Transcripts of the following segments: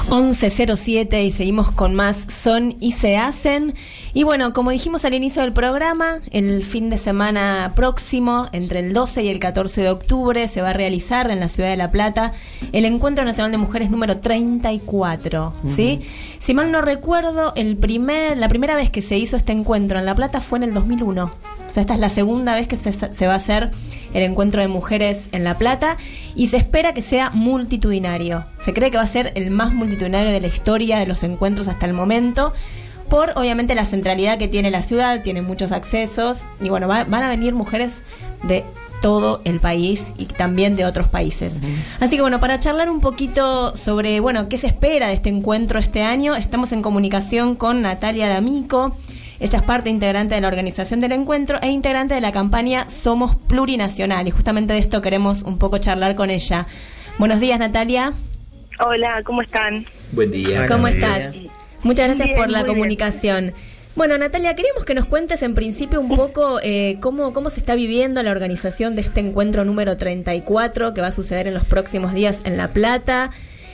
11:07 y seguimos con más Son y se hacen. Y bueno, como dijimos al inicio del programa, el fin de semana próximo, entre el 12 y el 14 de octubre, se va a realizar en la ciudad de La Plata el Encuentro Nacional de Mujeres número 34, ¿sí? Si mal no recuerdo, la primera vez que se hizo este encuentro en La Plata fue en el 2001. O sea, esta es la segunda vez que se va a hacer el encuentro de mujeres en La Plata y se espera que sea multitudinario. Se cree que va a ser el más multitudinario de la historia de los encuentros hasta el momento, por obviamente la centralidad que tiene la ciudad, tiene muchos accesos y bueno, van a venir mujeres de todo el país y también de otros países. Así que bueno, para charlar un poquito sobre, bueno, qué se espera de este encuentro este año, estamos en comunicación con Natalia D'Amico. Ella es parte integrante de la organización del encuentro e integrante de la campaña Somos Plurinacional. Y justamente de esto queremos un poco charlar con ella. Buenos días, Natalia. Hola, ¿cómo están? Buen día. ¿Cómo estás? Muchas gracias Bien, por la muy comunicación. Bien. Bueno, Natalia, queríamos que nos cuentes en principio un poco cómo se está viviendo la organización de este encuentro número 34 que va a suceder en los próximos días en La Plata.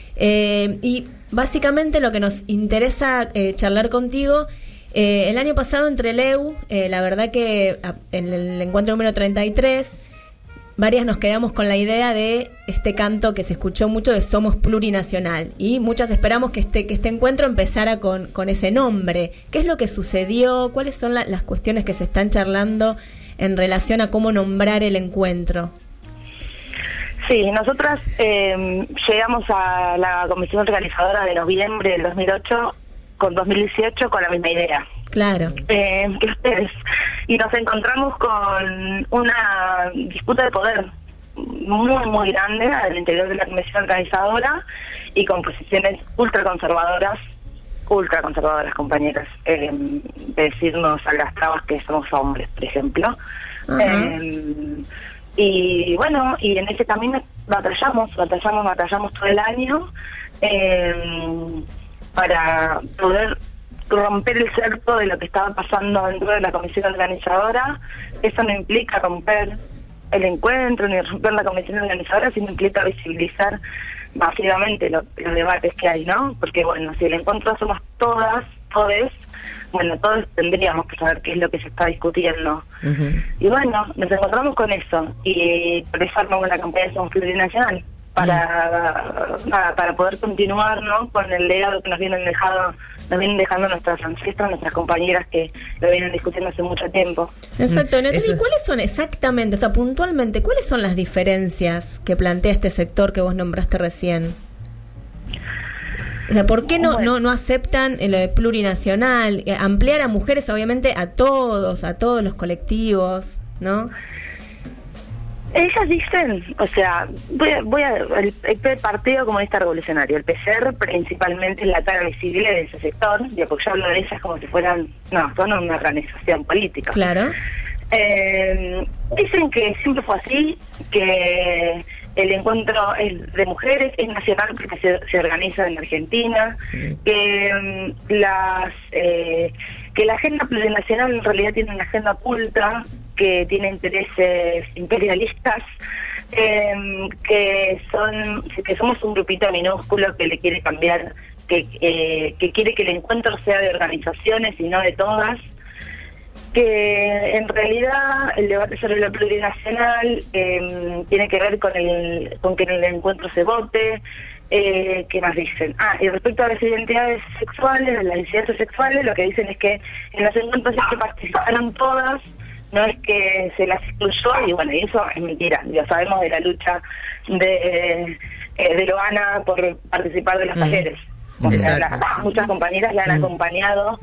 Y básicamente lo que nos interesa charlar contigo. El año pasado entre LEU, la verdad que en el encuentro número 33, varias nos quedamos con la idea de este canto que se escuchó mucho de Somos Plurinacional y muchas esperamos que este encuentro empezara con ese nombre. ¿Qué es lo que sucedió? ¿Cuáles son las cuestiones que se están charlando en relación a cómo nombrar el encuentro? Sí, nosotras llegamos a la comisión organizadora de noviembre del 2008 con 2018 con la misma idea. Claro. Que ustedes. Y nos encontramos con una disputa de poder muy, muy grande al interior de la comisión organizadora y con posiciones ultraconservadoras, compañeras, de decirnos a las trabas que somos hombres, por ejemplo. Y bueno, y en ese camino batallamos todo el año para poder romper el cerco de lo que estaba pasando dentro de la comisión organizadora. Eso no implica romper el encuentro ni romper la comisión organizadora, sino implica visibilizar masivamente los debates que hay, ¿no? Porque bueno, si el encuentro somos todos tendríamos que saber qué es lo que se está discutiendo. Y bueno, nos encontramos con eso y por eso armamos la campaña de Somos Plurinacional para poder continuar, ¿no?, con el legado que nos vienen dejando nuestras ancestras, nuestras compañeras que lo vienen discutiendo hace mucho tiempo. Exacto, Natalia, ¿y cuáles son exactamente, o sea, puntualmente, cuáles son las diferencias que plantea este sector que vos nombraste recién? O sea, ¿por qué no aceptan lo de plurinacional? Ampliar a mujeres, obviamente, a todos los colectivos, ¿no? Ellas dicen, o sea, el Partido Comunista Revolucionario, el PCR, principalmente es la cara visible de ese sector, porque yo hablo de ellas como si son una organización política. Claro. Dicen que siempre fue así, que el encuentro de mujeres es nacional porque se organiza en Argentina, que la agenda plurinacional en realidad tiene una agenda oculta, que tiene intereses imperialistas, que somos un grupito minúsculo que le quiere cambiar, que quiere que el encuentro sea de organizaciones y no de todas, que en realidad el debate sobre lo plurinacional tiene que ver con que en el encuentro se vote. ¿Qué más dicen? Y respecto a las identidades sexuales, de las disidencias sexuales, lo que dicen es que en los encuentros es que participaron todas, no es que se las excluyó, y bueno, y eso es mentira. Ya sabemos de la lucha de Loana por participar de los talleres. Muchas compañeras la han acompañado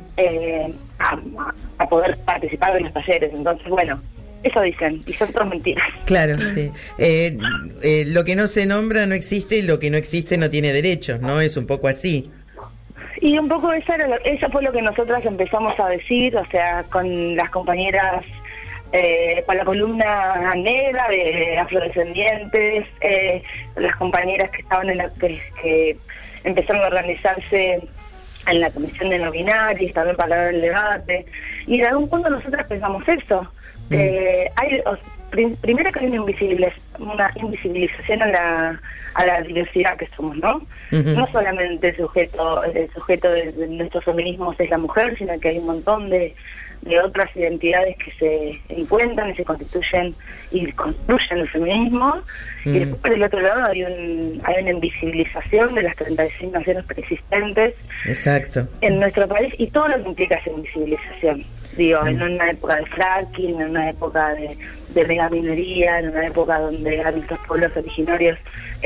a poder participar de los talleres. Entonces, bueno, eso dicen, y son todas mentiras. Claro, sí. Lo que no se nombra no existe y lo que no existe no tiene derechos, ¿no? Es un poco así. Y un poco eso fue lo que nosotras empezamos a decir, o sea, con las compañeras, con la columna negra de afrodescendientes, las compañeras que estaban que empezaron a organizarse en la comisión de no binarios, también para dar el debate, y de algún punto nosotras pensamos eso, Primero que hay una invisibilización a la diversidad que somos, ¿no? No solamente el sujeto de nuestros feminismos es la mujer, sino que hay un montón de otras identidades que se encuentran y se constituyen y construyen el feminismo. Y después, por el otro lado, hay una invisibilización de las 36 naciones preexistentes. Exacto. En nuestro país, y todo lo que implica esa invisibilización. Digo, en una época de fracking, en una época de megaminería, en una época donde a nuestros pueblos originarios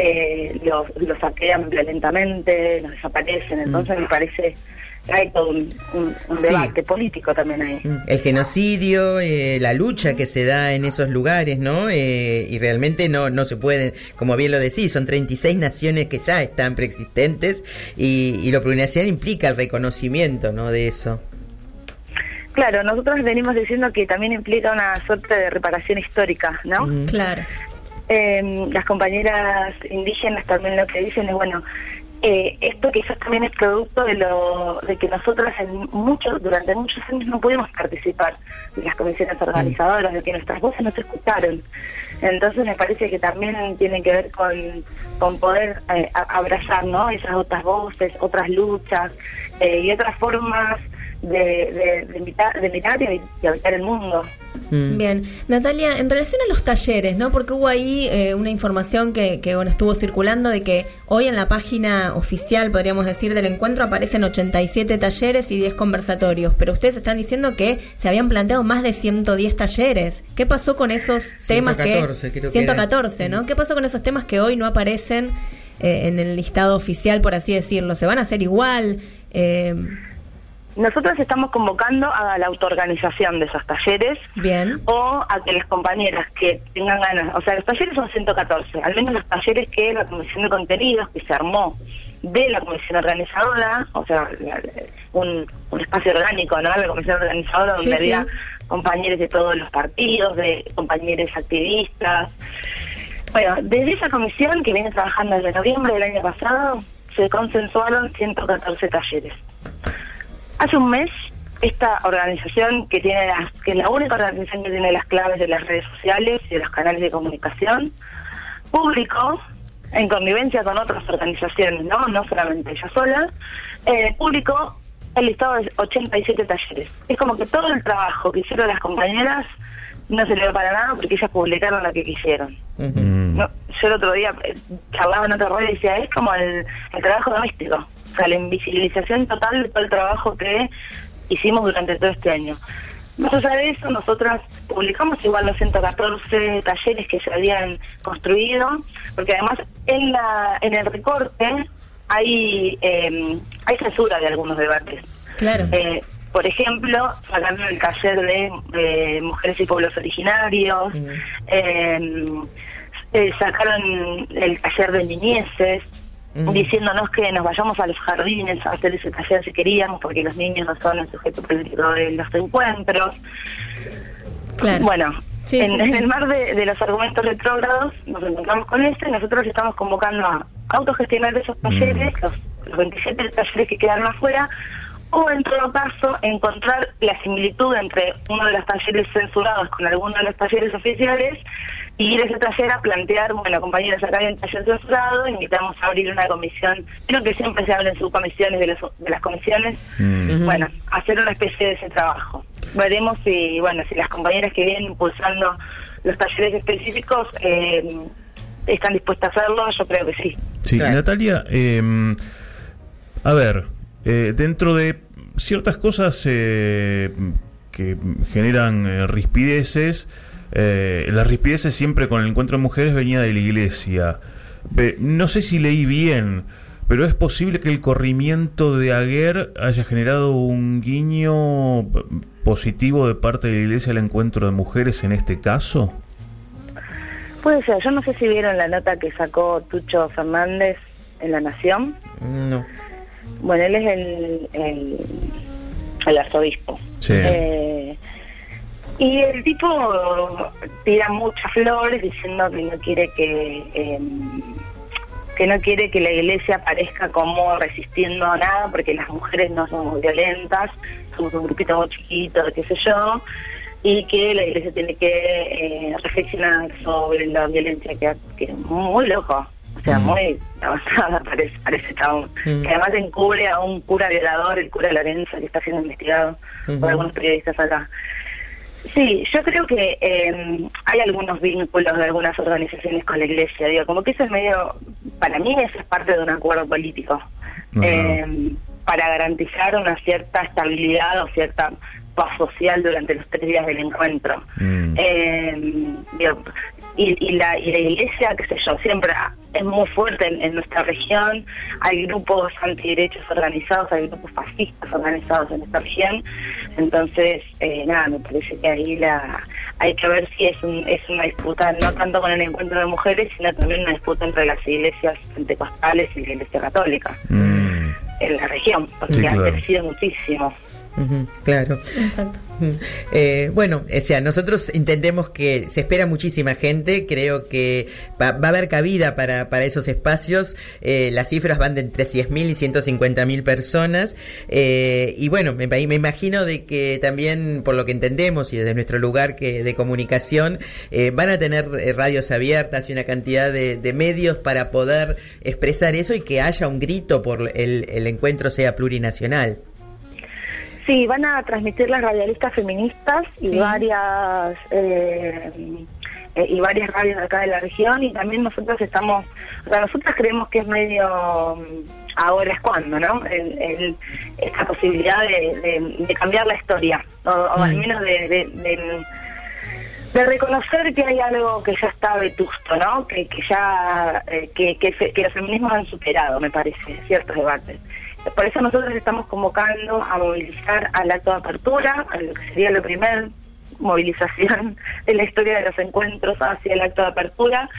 los saquean violentamente, los desaparecen. Entonces me parece que hay todo un debate político también ahí. El genocidio, la lucha que se da en esos lugares, ¿no? Y realmente no se pueden, como bien lo decís, son 36 naciones que ya están preexistentes y lo plurinacional implica el reconocimiento, ¿no? De eso. Claro, nosotros venimos diciendo que también implica una suerte de reparación histórica, ¿no? Claro. Las compañeras indígenas también lo que dicen es, bueno, esto quizás también es producto de que nosotras durante muchos años no pudimos participar de las comisiones organizadoras, de que nuestras voces no se escucharon. Entonces me parece que también tiene que ver con poder abrazar, ¿no? Esas otras voces, otras luchas y otras formas de mirar y habitar el mundo. Bien, Natalia, en relación a los talleres, ¿no? Porque hubo ahí una información que bueno, estuvo circulando de que hoy en la página oficial, podríamos decir, del encuentro aparecen 87 talleres y 10 conversatorios, pero ustedes están diciendo que se habían planteado más de 110 talleres. ¿Qué pasó con esos temas 114, ¿no? ¿Qué pasó con esos temas que hoy no aparecen en el listado oficial, por así decirlo? ¿Se van a hacer igual? Nosotros estamos convocando a la autoorganización de esos talleres. Bien. O a que las compañeras que tengan ganas, o sea, los talleres son 114, al menos los talleres que la Comisión de Contenidos, que se armó de la Comisión Organizadora, o sea, un espacio orgánico, ¿no? La Comisión Organizadora donde había compañeros de todos los partidos, de compañeros activistas. Bueno, desde esa comisión que viene trabajando desde noviembre del año pasado, se consensuaron 114 talleres. Hace un mes, esta organización que es la única organización que tiene las claves de las redes sociales y de los canales de comunicación, publicó, en convivencia con otras organizaciones, no solamente ella sola, publicó el listado de 87 talleres. Es como que todo el trabajo que hicieron las compañeras no se le dio para nada porque ellas publicaron lo que quisieron. No, yo el otro día charlaba en otra red y decía, es como el trabajo doméstico. O sea, la invisibilización total de todo el trabajo que hicimos durante todo este año. Más allá de eso, nosotras publicamos igual los 114 talleres que se habían construido, porque además en el recorte hay censura de algunos debates. Claro. Por ejemplo, sacaron el taller de mujeres y pueblos originarios, sacaron el taller de niñeces, diciéndonos que nos vayamos a los jardines a hacer ese taller si queríamos, porque los niños no son el sujeto político de los encuentros. Claro. Bueno, en el mar de los argumentos retrógrados nos encontramos con esto y nosotros estamos convocando a autogestionar esos talleres, los 27 talleres que quedaron afuera, o en todo caso encontrar la similitud entre uno de los talleres censurados con alguno de los talleres oficiales y ir a ese taller a plantear, bueno, compañeros, acá hay un taller censurado, invitamos a abrir una comisión, creo que siempre se habla en subcomisiones de las comisiones, bueno, hacer una especie de ese trabajo. Veremos si las compañeras que vienen impulsando los talleres específicos están dispuestas a hacerlo, yo creo que sí. Sí, claro. Natalia, a ver, dentro de ciertas cosas que generan rispideces, las rispideces siempre con el encuentro de mujeres venía de la iglesia. No sé si leí bien, pero es posible que el corrimiento de Aguer haya generado un guiño positivo de parte de la iglesia al encuentro de mujeres en este caso. Puede ser, yo no sé si vieron la nota que sacó Tucho Fernández en La Nación. No. Bueno, él es el arzobispo. Sí. Y el tipo tira muchas flores diciendo que no quiere que la iglesia aparezca como resistiendo a nada, porque las mujeres no somos violentas, somos un grupito muy chiquito, qué sé yo. y que la Iglesia tiene que reflexionar sobre la violencia que es muy loco, o sea, muy avanzada parece que además encubre a un cura violador, el cura Lorenzo, que está siendo investigado por algunos periodistas acá. Sí, yo creo que hay algunos vínculos de algunas organizaciones con la Iglesia, digo, como que eso es medio, para mí eso es parte de un acuerdo político, para garantizar una cierta estabilidad o cierta paz social durante los 3 días del encuentro. Digo, y la Iglesia, qué sé yo, siempre es muy fuerte en nuestra región. Hay grupos antiderechos organizados, hay grupos fascistas organizados en esta región. Entonces, nada, me parece que ahí hay que ver si es una disputa no tanto con el encuentro de mujeres, sino también una disputa entre las iglesias pentecostales y la Iglesia católica en la región, porque sí, claro, han crecido muchísimo. Claro. Exacto. Bueno, o sea, nosotros entendemos que se espera muchísima gente, creo que va a haber cabida para esos espacios, las cifras van de entre 10.000 y 150.000 personas, y bueno, me imagino de que también, por lo que entendemos y desde nuestro lugar de comunicación, van a tener radios abiertas y una cantidad de medios para poder expresar eso y que haya un grito por el encuentro sea plurinacional. Sí, van a transmitir las radialistas feministas y varias radios de acá de la región, y también nosotros nosotros creemos que es medio ahora es cuando, ¿no? Esta posibilidad de cambiar la historia, o al menos de reconocer que hay algo que ya está vetusto, ¿no? Que los feminismos han superado, me parece, ciertos debates. Por eso nosotros estamos convocando a movilizar al acto de apertura, a lo que sería la primera movilización de la historia de los encuentros hacia el acto de apertura,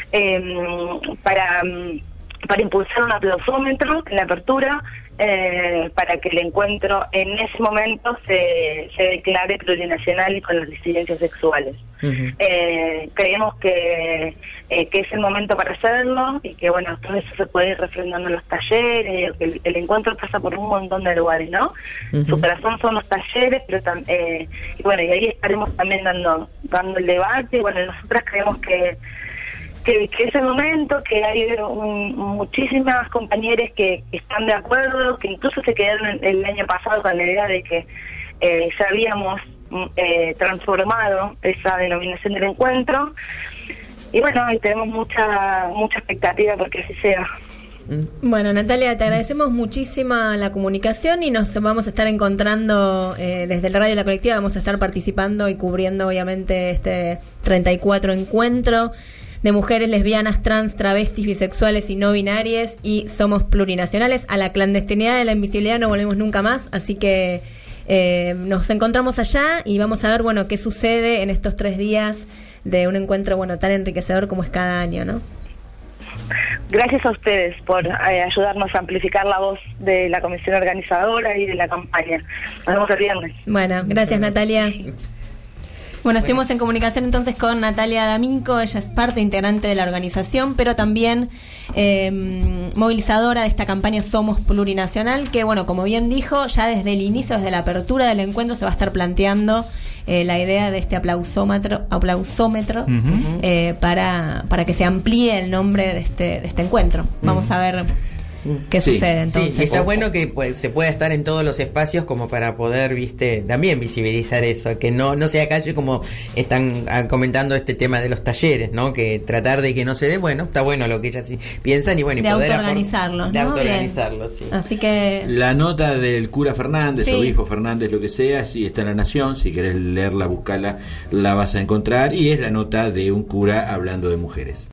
para impulsar un aplausómetro en la apertura, para que el encuentro en ese momento se declare plurinacional y con las disidencias sexuales. Creemos que es el momento para hacerlo, y que bueno, todo eso se puede ir refrendando en los talleres. El encuentro pasa por un montón de lugares, ¿no? Su corazón son los talleres, pero y bueno, y ahí estaremos también dando el debate. Bueno, nosotras creemos que es el momento, que hay muchísimas compañeras que están de acuerdo, que incluso se quedaron el año pasado con la idea de que ya habíamos transformado esa denominación del encuentro, y bueno, hoy tenemos mucha expectativa porque así sea. Bueno, Natalia, te agradecemos muchísimo la comunicación, y nos vamos a estar encontrando desde la radio de la colectiva. Vamos a estar participando y cubriendo obviamente este 34 encuentro de mujeres lesbianas, trans, travestis, bisexuales y no binarias, y somos plurinacionales. A la clandestinidad, de la invisibilidad no volvemos nunca más, así que nos encontramos allá y vamos a ver, bueno, qué sucede en estos 3 días de un encuentro, bueno, tan enriquecedor como es cada año, ¿no? Gracias a ustedes por ayudarnos a amplificar la voz de la comisión organizadora y de la campaña. Nos vemos el viernes. Bueno, gracias, Natalia. Bueno, estuvimos en comunicación entonces con Natalia D'Amico. Ella es parte integrante de la organización, pero también movilizadora de esta campaña Somos Plurinacional, que bueno, como bien dijo, ya desde el inicio, desde la apertura del encuentro, se va a estar planteando la idea de este aplausómetro para que se amplíe el nombre de este encuentro. Vamos a ver qué sucede entonces. Sí, y está bueno que se pueda estar en todos los espacios como para poder, también visibilizar eso, que no sea calle como están comentando este tema de los talleres, ¿no? Que tratar de que no se dé, bueno, está bueno lo que ellas piensan, y bueno, y de poder autoorganizarlo, de autoorganizarlo, sí. Así que la nota del cura Fernández, obispo Fernández, lo que sea, sí, está en La Nación. Si querés leerla, buscala, la vas a encontrar, y es la nota de un cura hablando de mujeres.